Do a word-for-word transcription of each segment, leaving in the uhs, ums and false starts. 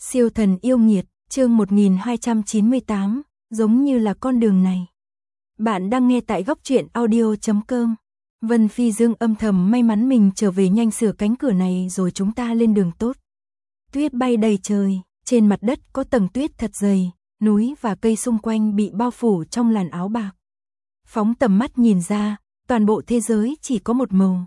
Siêu thần yêu nghiệt, chương một nghìn hai trăm chín mươi tám, giống như là con đường này. Bạn đang nghe tại góc truyện audio chấm com. Vân Phi Dương âm thầm may mắn mình trở về nhanh sửa cánh cửa này rồi chúng ta lên đường tốt. Tuyết bay đầy trời, trên mặt đất có tầng tuyết thật dày, núi và cây xung quanh bị bao phủ trong làn áo bạc. Phóng tầm mắt nhìn ra, toàn bộ thế giới chỉ có một màu.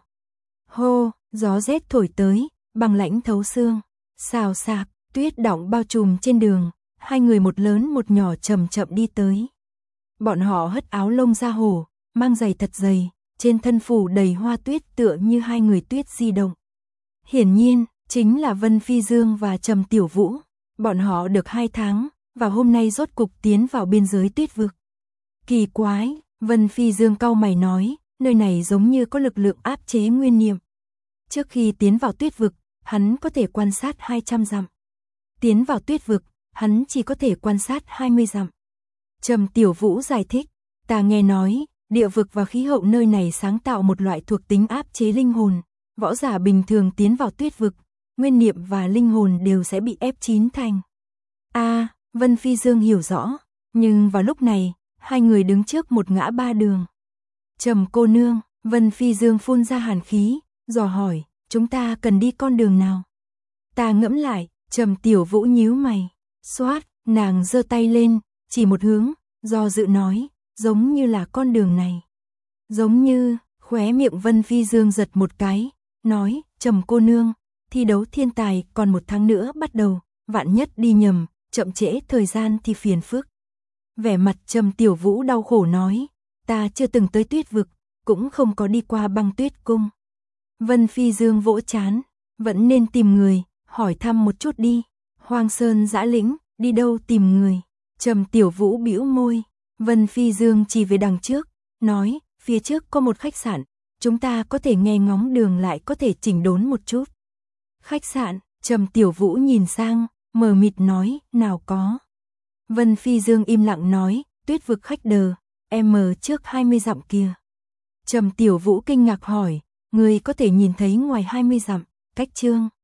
Hô, gió rét thổi tới, băng lãnh thấu xương, xào xạc, tuyết đọng bao trùm trên đường, hai người một lớn một nhỏ chậm chậm đi tới. Bọn họ hất áo lông da hổ, mang giày thật dày, trên thân phủ đầy hoa tuyết tựa như hai người tuyết di động. Hiển nhiên, chính là Vân Phi Dương và Trầm Tiểu Vũ. Bọn họ được hai tháng, và hôm nay rốt cục tiến vào biên giới tuyết vực. Kỳ quái, Vân Phi Dương cau mày nói, nơi này giống như có lực lượng áp chế nguyên niệm. Trước khi tiến vào tuyết vực, hắn có thể quan sát hai trăm dặm. Tiến vào tuyết vực, hắn chỉ có thể quan sát hai mươi dặm. Trầm Tiểu Vũ giải thích, ta nghe nói, địa vực và khí hậu nơi này sáng tạo một loại thuộc tính áp chế linh hồn. Võ giả bình thường tiến vào tuyết vực, nguyên niệm và linh hồn đều sẽ bị ép chín thành. A, à, Vân Phi Dương hiểu rõ, nhưng vào lúc này, hai người đứng trước một ngã ba đường. Trầm cô nương, Vân Phi Dương phun ra hàn khí, dò hỏi, chúng ta cần đi con đường nào? Ta ngẫm lại, Trầm Tiểu Vũ nhíu mày, xoát, nàng giơ tay lên, chỉ một hướng, do dự nói, giống như là con đường này. Giống như, khóe miệng Vân Phi Dương giật một cái, nói, Trầm cô nương, thi đấu thiên tài còn một tháng nữa bắt đầu, vạn nhất đi nhầm, chậm trễ thời gian thì phiền phức. Vẻ mặt Trầm Tiểu Vũ đau khổ nói, ta chưa từng tới tuyết vực, cũng không có đi qua băng tuyết cung. Vân Phi Dương vỗ chán, vẫn nên tìm người, hỏi thăm một chút đi. Hoang Sơn Dã Lĩnh, đi đâu tìm người? Trầm Tiểu Vũ bĩu môi, Vân Phi Dương chỉ về đằng trước, nói, phía trước có một khách sạn, chúng ta có thể nghe ngóng đường lại có thể chỉnh đốn một chút. Khách sạn, Trầm Tiểu Vũ nhìn sang, mờ mịt nói, nào có. Vân Phi Dương im lặng nói, tuyết vực khách đờ, em trước hai mươi dặm kia. Trầm Tiểu Vũ kinh ngạc hỏi, người có thể nhìn thấy ngoài hai mươi dặm, cách chương.